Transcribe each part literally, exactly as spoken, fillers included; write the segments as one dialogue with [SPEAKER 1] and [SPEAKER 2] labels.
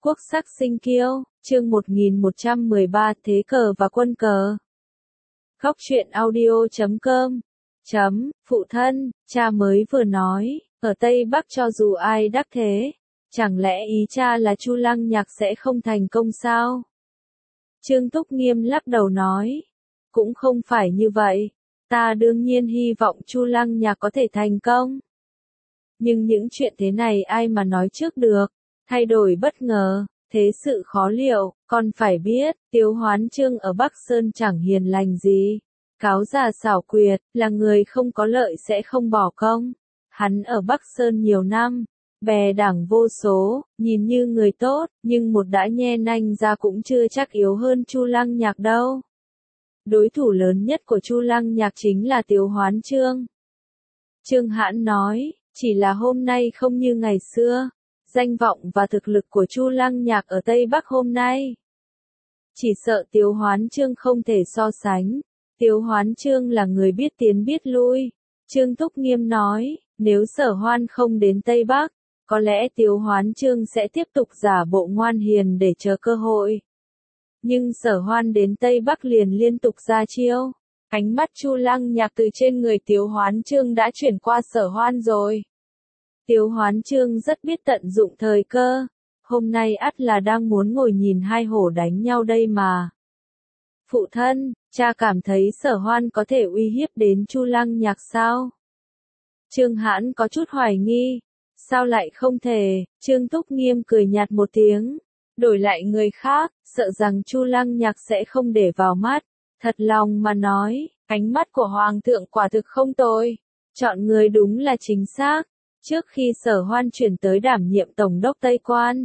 [SPEAKER 1] Quốc sắc sinh kiêu, chương một nghìn một trăm mười ba Thế cờ và quân cờ. Góc truyện audio chấm com chấm, phụ thân, cha mới vừa nói, ở Tây Bắc cho dù ai đắc thế, chẳng lẽ ý cha là Chu Lăng Nhạc sẽ không thành công sao? Trương Túc Nghiêm lắc đầu nói, cũng không phải như vậy, ta đương nhiên hy vọng Chu Lăng Nhạc có thể thành công. Nhưng những chuyện thế này ai mà nói trước được, thay đổi bất ngờ, thế sự khó liệu, con phải biết, Tiếu Hoán Chương ở Bắc Sơn chẳng hiền lành gì. Cáo già xảo quyệt, là người không có lợi sẽ không bỏ công. Hắn ở Bắc Sơn nhiều năm, bè đảng vô số, nhìn như người tốt, nhưng một đã nhe nanh ra cũng chưa chắc yếu hơn Chu Lăng Nhạc đâu. Đối thủ lớn nhất của Chu Lăng Nhạc chính là Tiếu Hoán Chương. Trương Hãn nói, chỉ là hôm nay không như ngày xưa. Danh vọng và thực lực của Chu Lăng Nhạc ở Tây Bắc hôm nay, chỉ sợ Tiếu Hoán Chương không thể so sánh. Tiếu Hoán Chương là người biết tiến biết lui. Trương Túc Nghiêm nói, nếu Sở Hoan không đến Tây Bắc, có lẽ Tiếu Hoán Chương sẽ tiếp tục giả bộ ngoan hiền để chờ cơ hội. Nhưng Sở Hoan đến Tây Bắc liền liên tục ra chiêu. Ánh mắt Chu Lăng Nhạc từ trên người Tiếu Hoán Chương đã chuyển qua Sở Hoan rồi. Tiếu Hoán Chương rất biết tận dụng thời cơ, hôm nay ắt là đang muốn ngồi nhìn hai hổ đánh nhau đây mà. Phụ thân, cha cảm thấy Sở Hoan có thể uy hiếp đến Chu Lăng Nhạc sao? Trương Hãn có chút hoài nghi, sao lại không thể? Trương Túc Nghiêm cười nhạt một tiếng, đổi lại người khác, sợ rằng Chu Lăng Nhạc sẽ không để vào mắt. Thật lòng mà nói, ánh mắt của Hoàng thượng quả thực không tồi, chọn người đúng là chính xác. Trước khi Sở Hoan chuyển tới đảm nhiệm Tổng đốc Tây Quan,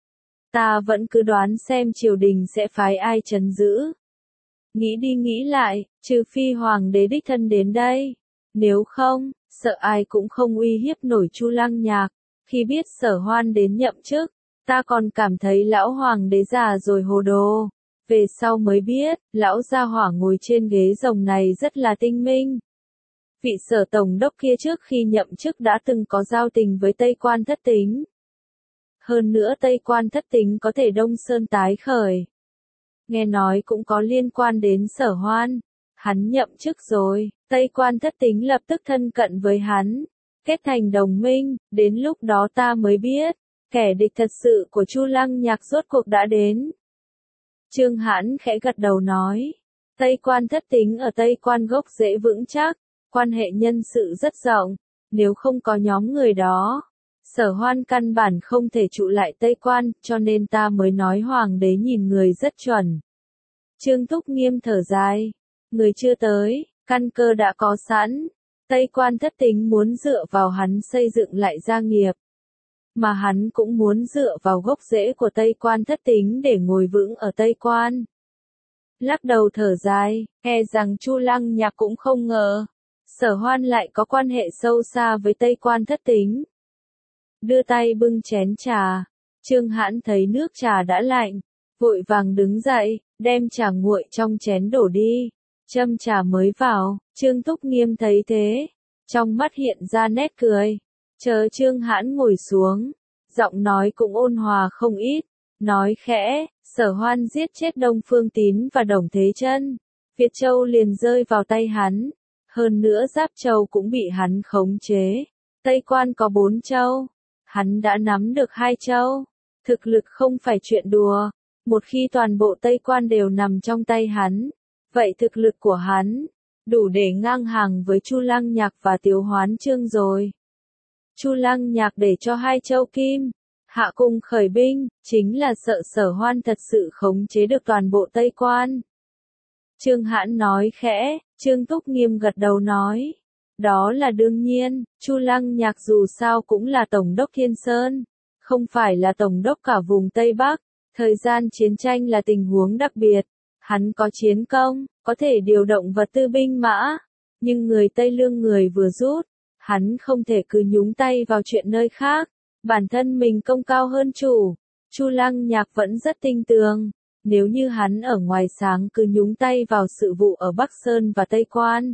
[SPEAKER 1] ta vẫn cứ đoán xem triều đình sẽ phái ai trấn giữ. Nghĩ đi nghĩ lại, trừ phi Hoàng đế đích thân đến đây. Nếu không, sợ ai cũng không uy hiếp nổi Chu Lăng Nhạc. Khi biết Sở Hoan đến nhậm chức, ta còn cảm thấy lão Hoàng đế già rồi hồ đồ. Về sau mới biết, lão gia hỏa ngồi trên ghế rồng này rất là tinh minh. Vị Sở Tổng đốc kia trước khi nhậm chức đã từng có giao tình với Tây Quan Thất Tính. Hơn nữa Tây Quan Thất Tính có thể Đông Sơn tái khởi. Nghe nói cũng có liên quan đến Sở Hoan. Hắn nhậm chức rồi, Tây Quan Thất Tính lập tức thân cận với hắn, kết thành đồng minh, đến lúc đó ta mới biết, kẻ địch thật sự của Chu Lăng Nhạc rốt cuộc đã đến. Trương Hãn khẽ gật đầu nói, Tây Quan Thất Tính ở Tây Quan gốc rễ vững chắc. Quan hệ nhân sự rất rộng, nếu không có nhóm người đó, Sở Hoan căn bản không thể trụ lại Tây Quan, cho nên ta mới nói Hoàng đế nhìn người rất chuẩn. Trương Túc Nghiêm thở dài, người chưa tới, căn cơ đã có sẵn, Tây Quan Thất Tính muốn dựa vào hắn xây dựng lại gia nghiệp, mà hắn cũng muốn dựa vào gốc rễ của Tây Quan Thất Tính để ngồi vững ở Tây Quan. Lắc đầu thở dài, e rằng Chu Lăng Nhạc cũng không ngờ. Sở Hoan lại có quan hệ sâu xa với Tây Quan Thất Tính. Đưa tay bưng chén trà, Trương Hãn thấy nước trà đã lạnh, vội vàng đứng dậy, đem trà nguội trong chén đổ đi, châm trà mới vào. Trương Túc Nghiêm thấy thế, trong mắt hiện ra nét cười, chờ Trương Hãn ngồi xuống, giọng nói cũng ôn hòa không ít, nói khẽ, Sở Hoan giết chết Đông Phương Tín và Đồng Thế Chân, Việt Châu liền rơi vào tay hắn. Hơn nữa Giáp Châu cũng bị hắn khống chế. Tây Quan có bốn châu. Hắn đã nắm được hai châu. Thực lực không phải chuyện đùa. Một khi toàn bộ Tây Quan đều nằm trong tay hắn, vậy thực lực của hắn đủ để ngang hàng với Chu Lăng Nhạc và Tiếu Hoán Chương rồi. Chu Lăng Nhạc để cho hai châu Kim hạ cùng khởi binh, chính là sợ Sở Hoan thật sự khống chế được toàn bộ Tây Quan. Trương Hãn nói khẽ, Trương Túc Nghiêm gật đầu nói, đó là đương nhiên, Chu Lăng Nhạc dù sao cũng là Tổng đốc Thiên Sơn, không phải là Tổng đốc cả vùng Tây Bắc, thời gian chiến tranh là tình huống đặc biệt, hắn có chiến công, có thể điều động vật tư binh mã, nhưng người Tây Lương người vừa rút, hắn không thể cứ nhúng tay vào chuyện nơi khác, bản thân mình công cao hơn chủ. Chu Lăng Nhạc vẫn rất tinh tường. Nếu như hắn ở ngoài sáng cứ nhúng tay vào sự vụ ở Bắc Sơn và Tây Quan,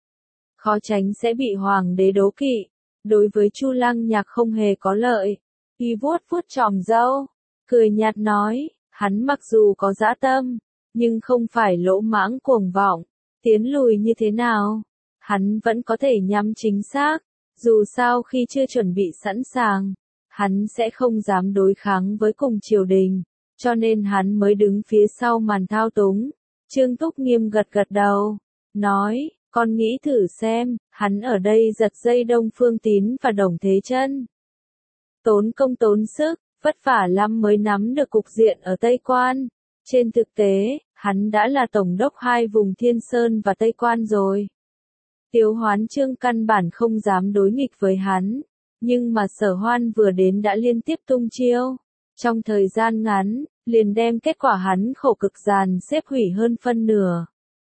[SPEAKER 1] khó tránh sẽ bị Hoàng đế đố kỵ. Đối với Chu Lăng Nhạc không hề có lợi. Y vuốt vuốt chòm râu, cười nhạt nói, hắn mặc dù có dã tâm, nhưng không phải lỗ mãng cuồng vọng, tiến lùi như thế nào, hắn vẫn có thể nhắm chính xác, dù sao khi chưa chuẩn bị sẵn sàng, hắn sẽ không dám đối kháng với cùng triều đình, cho nên hắn mới đứng phía sau màn thao túng. Trương Túc Nghiêm gật gật đầu, nói, con nghĩ thử xem, hắn ở đây giật dây Đông Phương Tín và Đồng Thế Chân. Tốn công tốn sức, vất vả lắm mới nắm được cục diện ở Tây Quan. Trên thực tế, hắn đã là tổng đốc hai vùng Thiên Sơn và Tây Quan rồi. Tiếu Hoán Trương căn bản không dám đối nghịch với hắn, nhưng mà Sở Hoan vừa đến đã liên tiếp tung chiêu. Trong thời gian ngắn, liền đem kết quả hắn khổ cực dàn xếp hủy hơn phân nửa.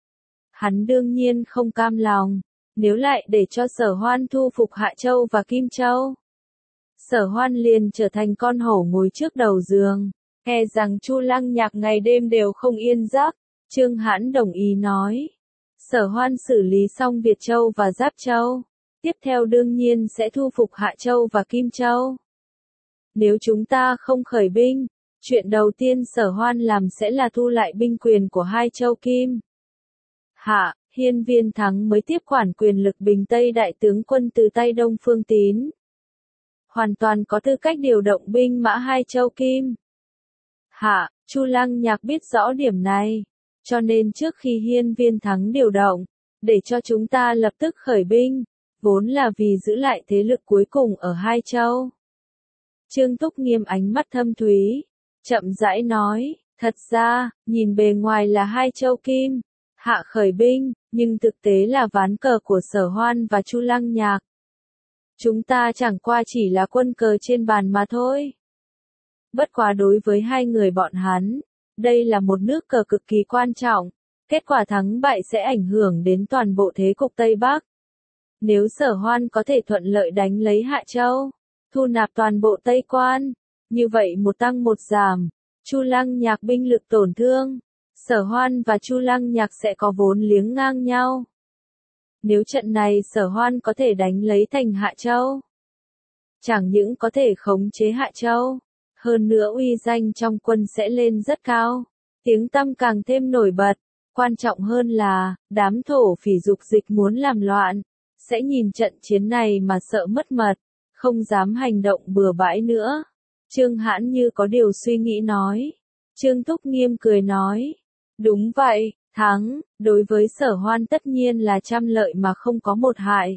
[SPEAKER 1] Hắn đương nhiên không cam lòng, nếu lại để cho Sở Hoan thu phục Hạ Châu và Kim Châu, Sở Hoan liền trở thành con hổ ngồi trước đầu giường, e rằng Chu Lăng Nhạc ngày đêm đều không yên giấc. Trương Hãn đồng ý nói, Sở Hoan xử lý xong Việt Châu và Giáp Châu, tiếp theo đương nhiên sẽ thu phục Hạ Châu và Kim Châu. Nếu chúng ta không khởi binh, chuyện đầu tiên Sở Hoan làm sẽ là thu lại binh quyền của hai châu Kim Hạ. Hiên Viên Thắng mới tiếp quản quyền lực bình Tây đại tướng quân từ tay Đông Phương Tín, hoàn toàn có tư cách điều động binh mã hai châu Kim Hạ. Chu Lăng Nhạc biết rõ điểm này, cho nên trước khi Hiên Viên Thắng điều động, để cho chúng ta lập tức khởi binh, vốn là vì giữ lại thế lực cuối cùng ở hai châu. Trương Túc Nghiêm ánh mắt thâm thúy, chậm rãi nói, thật ra, nhìn bề ngoài là hai châu Kim Hạ khởi binh, nhưng thực tế là ván cờ của Sở Hoan và Chu Lăng Nhạc. Chúng ta chẳng qua chỉ là quân cờ trên bàn mà thôi. Bất quá đối với hai người bọn hắn, đây là một nước cờ cực kỳ quan trọng, kết quả thắng bại sẽ ảnh hưởng đến toàn bộ thế cục Tây Bắc. Nếu Sở Hoan có thể thuận lợi đánh lấy Hạ Châu, thu nạp toàn bộ Tây Quan, như vậy một tăng một giảm, Chu Lăng Nhạc binh lực tổn thương, Sở Hoan và Chu Lăng Nhạc sẽ có vốn liếng ngang nhau. Nếu trận này Sở Hoan có thể đánh lấy thành Hạ Châu, chẳng những có thể khống chế Hạ Châu, hơn nữa uy danh trong quân sẽ lên rất cao, tiếng tăm càng thêm nổi bật, quan trọng hơn là, đám thổ phỉ dục dịch muốn làm loạn, sẽ nhìn trận chiến này mà sợ mất mật, không dám hành động bừa bãi nữa. Trương Hãn như có điều suy nghĩ nói. Trương Túc Nghiêm cười nói, đúng vậy, thắng, đối với Sở Hoan tất nhiên là trăm lợi mà không có một hại.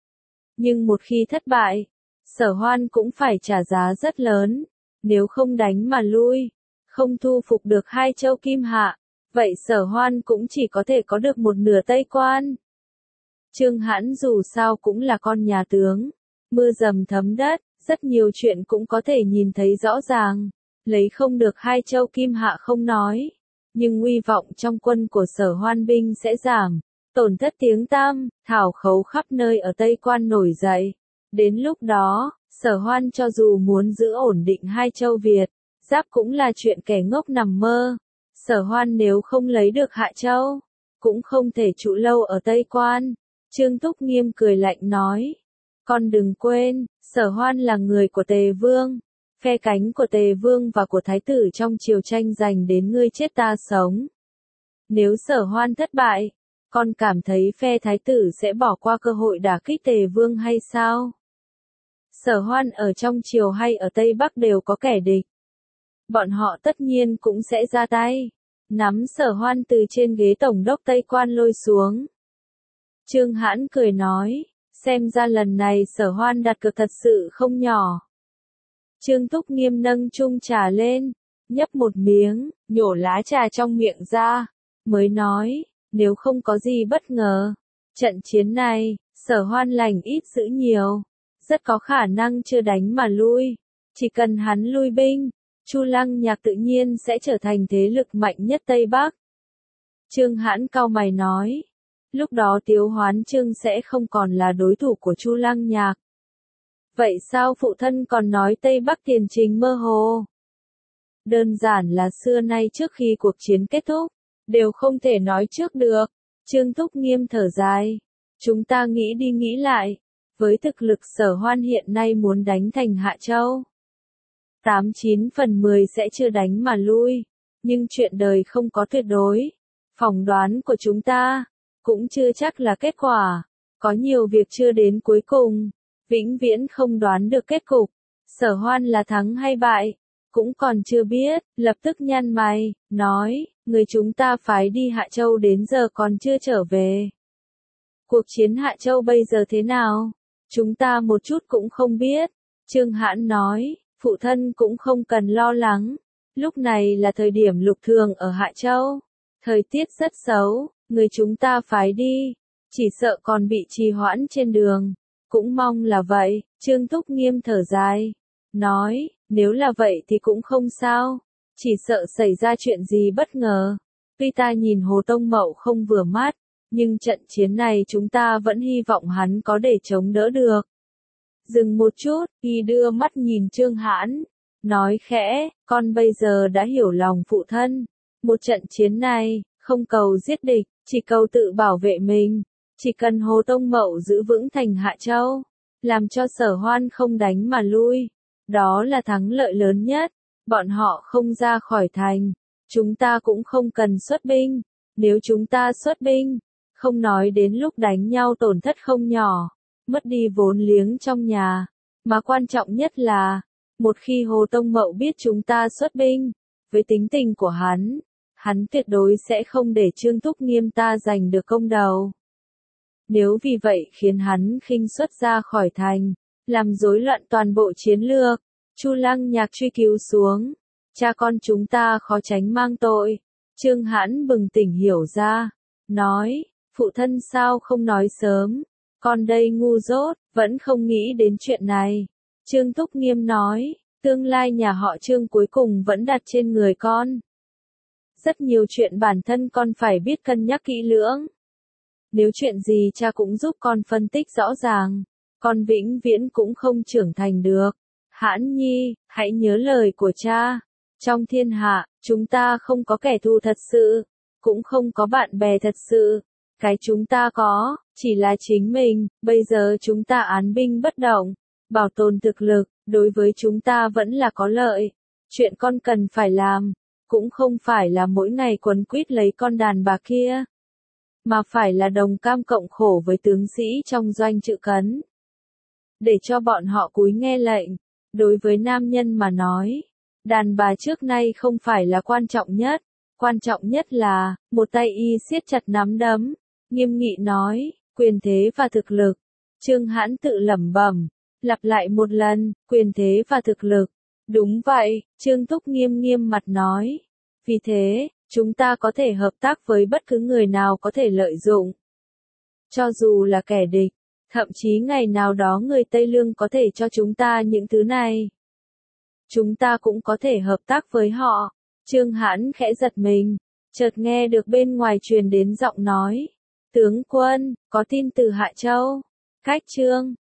[SPEAKER 1] Nhưng một khi thất bại, Sở Hoan cũng phải trả giá rất lớn, nếu không đánh mà lui, không thu phục được hai châu Kim Hạ, vậy Sở Hoan cũng chỉ có thể có được một nửa Tây Quan. Trương Hãn dù sao cũng là con nhà tướng, mưa dầm thấm đất, rất nhiều chuyện cũng có thể nhìn thấy rõ ràng, lấy không được hai châu Kim Hạ không nói, nhưng uy vọng trong quân của Sở Hoan binh sẽ giảm, tổn thất tiếng tăm, thảo khấu khắp nơi ở Tây Quan nổi dậy. Đến lúc đó, Sở Hoan cho dù muốn giữ ổn định hai châu Việt, Giáp cũng là chuyện kẻ ngốc nằm mơ. Sở Hoan nếu không lấy được Hạ Châu, cũng không thể trụ lâu ở Tây Quan. Trương Túc Nghiêm cười lạnh nói, con đừng quên, Sở Hoan là người của Tề Vương, phe cánh của Tề Vương và của Thái tử trong triều tranh giành đến ngươi chết ta sống. Nếu Sở Hoan thất bại, con cảm thấy phe Thái tử sẽ bỏ qua cơ hội đả kích Tề Vương hay sao? Sở Hoan ở trong triều hay ở Tây Bắc đều có kẻ địch. Bọn họ tất nhiên cũng sẽ ra tay, nắm Sở Hoan từ trên ghế tổng đốc Tây Quan lôi xuống. Trương Hãn cười nói, xem ra lần này Sở Hoan đặt cược thật sự không nhỏ. Trương Túc Nghiêm nâng chung trà lên, nhấp một miếng, nhổ lá trà trong miệng ra, mới nói, nếu không có gì bất ngờ, trận chiến này, Sở Hoan lành ít dữ nhiều, rất có khả năng chưa đánh mà lui, chỉ cần hắn lui binh, Chu Lăng Nhạc tự nhiên sẽ trở thành thế lực mạnh nhất Tây Bắc. Trương Hãn cau mày nói, lúc đó Tiếu Hoán Trương sẽ không còn là đối thủ của Chu Lăng Nhạc. Vậy sao phụ thân còn nói Tây Bắc tiền trình mơ hồ? Đơn giản là xưa nay trước khi cuộc chiến kết thúc, đều không thể nói trước được. Trương Túc Nghiêm thở dài. Chúng ta nghĩ đi nghĩ lại, với thực lực Sở Hoan hiện nay muốn đánh thành Hạ Châu, tám chín phần mười sẽ chưa đánh mà lui. Nhưng chuyện đời không có tuyệt đối. Phỏng đoán của chúng ta cũng chưa chắc là kết quả. Có nhiều việc chưa đến cuối cùng. Vĩnh viễn không đoán được kết cục. Sở Hoan là thắng hay bại, cũng còn chưa biết, lập tức nhăn mày, nói, người chúng ta phái đi Hạ Châu đến giờ còn chưa trở về. Cuộc chiến Hạ Châu bây giờ thế nào? Chúng ta một chút cũng không biết. Trương Hãn nói, phụ thân cũng không cần lo lắng. Lúc này là thời điểm lục thường ở Hạ Châu. Thời tiết rất xấu, người chúng ta phái đi, chỉ sợ còn bị trì hoãn trên đường. Cũng mong là vậy, Trương Thúc Nghiêm thở dài. Nói, nếu là vậy thì cũng không sao. Chỉ sợ xảy ra chuyện gì bất ngờ. Tuy ta nhìn Hồ Tông Mậu không vừa mắt, nhưng trận chiến này chúng ta vẫn hy vọng hắn có để chống đỡ được. Dừng một chút, y đưa mắt nhìn Trương Hãn, nói khẽ, con bây giờ đã hiểu lòng phụ thân. Một trận chiến này, không cầu giết địch, chỉ cầu tự bảo vệ mình. Chỉ cần Hồ Tông Mậu giữ vững thành Hạ Châu, làm cho Sở Hoan không đánh mà lui. Đó là thắng lợi lớn nhất. Bọn họ không ra khỏi thành. Chúng ta cũng không cần xuất binh. Nếu chúng ta xuất binh, không nói đến lúc đánh nhau tổn thất không nhỏ, mất đi vốn liếng trong nhà. Mà quan trọng nhất là, một khi Hồ Tông Mậu biết chúng ta xuất binh, với tính tình của hắn, hắn tuyệt đối sẽ không để Trương Thúc Nghiêm ta giành được công đầu. Nếu vì vậy khiến hắn khinh suất ra khỏi thành, làm rối loạn toàn bộ chiến lược, Chu Lăng Nhạc truy cứu xuống, cha con chúng ta khó tránh mang tội. Trương Hãn bừng tỉnh hiểu ra, nói, phụ thân sao không nói sớm, con đây ngu dốt, vẫn không nghĩ đến chuyện này. Trương Thúc Nghiêm nói, tương lai nhà họ Trương cuối cùng vẫn đặt trên người con. Rất nhiều chuyện bản thân con phải biết cân nhắc kỹ lưỡng. Nếu chuyện gì cha cũng giúp con phân tích rõ ràng, con vĩnh viễn cũng không trưởng thành được. Hãn Nhi, hãy nhớ lời của cha. Trong thiên hạ, chúng ta không có kẻ thù thật sự, cũng không có bạn bè thật sự. Cái chúng ta có, chỉ là chính mình. Bây giờ chúng ta án binh bất động, bảo tồn thực lực, đối với chúng ta vẫn là có lợi. Chuyện con cần phải làm, cũng không phải là mỗi ngày quấn quýt lấy con đàn bà kia, mà phải là đồng cam cộng khổ với tướng sĩ trong doanh Trự Cấn. Để cho bọn họ cúi nghe lệnh. Đối với nam nhân mà nói, đàn bà trước nay không phải là quan trọng nhất. Quan trọng nhất là, một tay y siết chặt nắm đấm, nghiêm nghị nói, quyền thế và thực lực. Trương Hãn tự lẩm bẩm, lặp lại một lần, quyền thế và thực lực. Đúng vậy, Trương Thúc Nghiêm nghiêm mặt nói. Vì thế, chúng ta có thể hợp tác với bất cứ người nào có thể lợi dụng. Cho dù là kẻ địch, thậm chí ngày nào đó người Tây Lương có thể cho chúng ta những thứ này. Chúng ta cũng có thể hợp tác với họ. Trương Hãn khẽ giật mình, chợt nghe được bên ngoài truyền đến giọng nói. Tướng quân, có tin từ Hạ Châu. Cách Trương